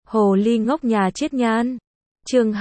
Hồ ly ngốc nhà Chiết Nhan. Chương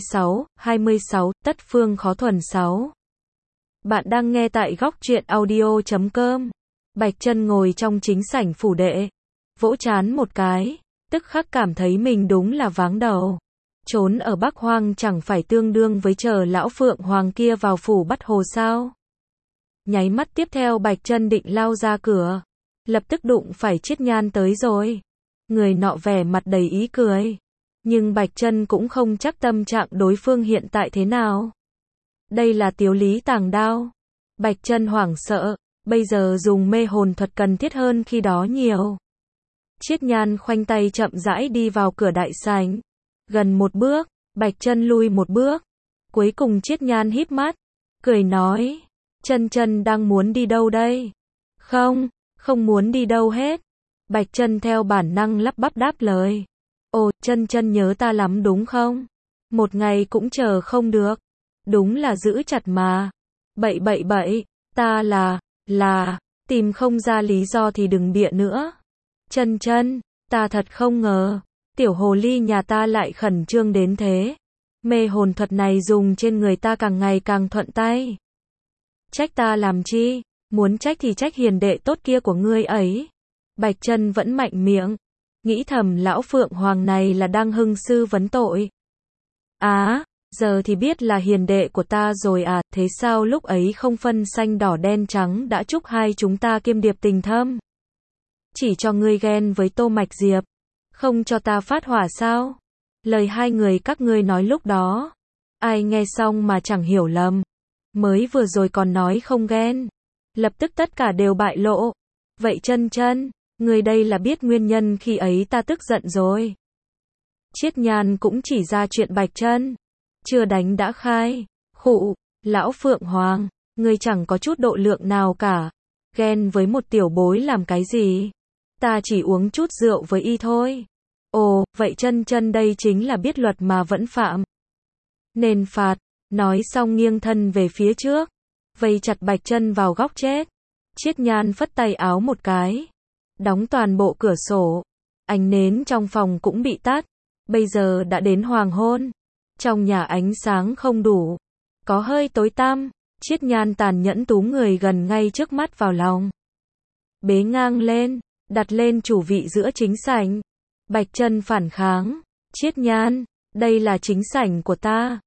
26, Tất Phương Khó Thuần 6. Bạn đang nghe tại góc truyện audio.com. Bạch Chân ngồi trong chính sảnh phủ đệ, vỗ trán một cái, tức khắc cảm thấy mình đúng là váng đầu. Trốn ở Bắc Hoang chẳng phải tương đương với chờ lão Phượng Hoàng kia vào phủ bắt hồ sao? Nháy mắt tiếp theo Bạch Chân định lao ra cửa, lập tức đụng phải Chiết Nhan tới rồi. Người nọ vẻ mặt đầy ý cười, nhưng Bạch Chân cũng không chắc tâm trạng đối phương hiện tại thế nào. Đây là Tiếu Lý tàng đao. Bạch Chân hoảng sợ, bây giờ dùng mê hồn thuật cần thiết hơn khi đó nhiều. Chiết Nhan khoanh tay chậm rãi đi vào cửa đại sảnh. Gần một bước, Bạch Chân lui một bước. Cuối cùng Chiết Nhan híp mắt, cười nói, Chân Chân đang muốn đi đâu đây? Không muốn đi đâu hết. Bạch Chân theo bản năng lắp bắp đáp lời. Ồ, Chân Chân nhớ ta lắm đúng không? Một ngày cũng chờ không được. Đúng là giữ chặt mà. Bậy, ta là, tìm không ra lý do thì đừng bịa nữa. Chân Chân, ta thật không ngờ, tiểu hồ ly nhà ta lại khẩn trương đến thế. Mê hồn thuật này dùng trên người ta càng ngày càng thuận tay. Trách ta làm chi? Muốn trách thì trách hiền đệ tốt kia của ngươi ấy. Bạch Chân vẫn mạnh miệng, nghĩ thầm lão Phượng Hoàng này là đang hưng sư vấn tội. Giờ thì biết là hiền đệ của ta rồi à, thế sao lúc ấy không phân xanh đỏ đen trắng đã chúc hai chúng ta kiêm điệp tình thâm? Chỉ cho ngươi ghen với Tô Mạch Diệp, không cho ta phát hỏa sao? Lời hai người các ngươi nói lúc đó, ai nghe xong mà chẳng hiểu lầm. Mới vừa rồi còn nói không ghen, lập tức tất cả đều bại lộ. Vậy Chân Chân, ngươi đây là biết nguyên nhân khi ấy ta tức giận rồi. Chiết Nhan cũng chỉ ra chuyện Bạch Chân chưa đánh đã khai. Khụ, lão Phượng Hoàng, ngươi chẳng có chút độ lượng nào cả. Ghen với một tiểu bối làm cái gì? Ta chỉ uống chút rượu với y thôi. Ồ, vậy Chân Chân đây chính là biết luật mà vẫn phạm. Nên phạt. Nói xong nghiêng thân về phía trước, vây chặt Bạch Chân vào góc chết. Chiết Nhan phất tay áo một cái, đóng toàn bộ cửa sổ. Ánh nến trong phòng cũng bị tắt. Bây giờ đã đến hoàng hôn. Trong nhà ánh sáng không đủ, có hơi tối tăm. Chiết Nhan tàn nhẫn túm người gần ngay trước mắt vào lòng, bế ngang lên, đặt lên chủ vị giữa chính sảnh. Bạch Chân phản kháng, Chiết Nhan, đây là chính sảnh của ta.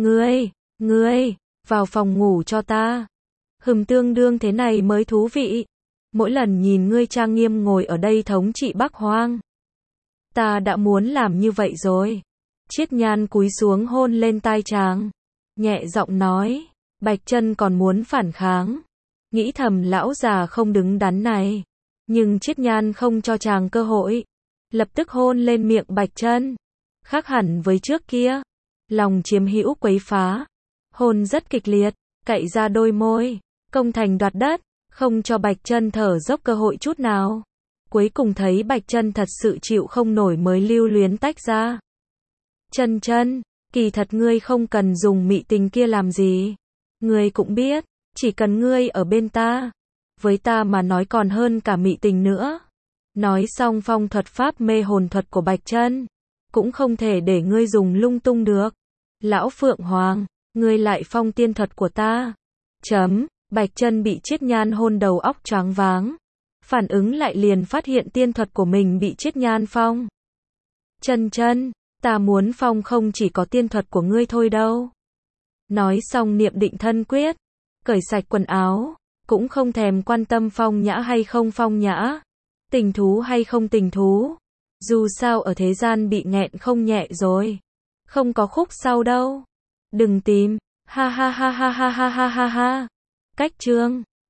Ngươi, vào phòng ngủ cho ta. Tương đương thế này mới thú vị. Mỗi lần nhìn ngươi trang nghiêm ngồi ở đây thống trị Bắc Hoang, ta đã muốn làm như vậy rồi. Chiết Nhan cúi xuống hôn lên tai chàng, nhẹ giọng nói. Bạch Chân còn muốn phản kháng, nghĩ thầm lão già không đứng đắn này, nhưng Chiết Nhan không cho chàng cơ hội, lập tức hôn lên miệng Bạch Chân. Khác hẳn với trước kia, lòng chiếm hữu quấy phá, hôn rất kịch liệt, cạy ra đôi môi, công thành đoạt đất, không cho Bạch Chân thở dốc cơ hội chút nào. Cuối cùng thấy Bạch Chân thật sự chịu không nổi mới lưu luyến tách ra. Chân Chân, kỳ thật ngươi không cần dùng mị tình kia làm gì. Ngươi cũng biết, chỉ cần ngươi ở bên ta, với ta mà nói còn hơn cả mị tình nữa. Nói xong phong thuật pháp mê hồn thuật của Bạch Chân, cũng không thể để ngươi dùng lung tung được. Lão Phượng Hoàng, ngươi lại phong tiên thuật của ta. Bạch Chân bị Chiết Nhan hôn đầu óc choáng váng. Phản ứng lại liền phát hiện tiên thuật của mình bị Chiết Nhan phong. Chân Chân, ta muốn phong không chỉ có tiên thuật của ngươi thôi đâu. Nói xong niệm định thân quyết, cởi sạch quần áo, cũng không thèm quan tâm phong nhã hay không phong nhã, tình thú hay không tình thú. Dù sao ở thế gian bị nghẹn không nhẹ rồi, không có khúc sau đâu. Đừng tìm, ha. Cách chương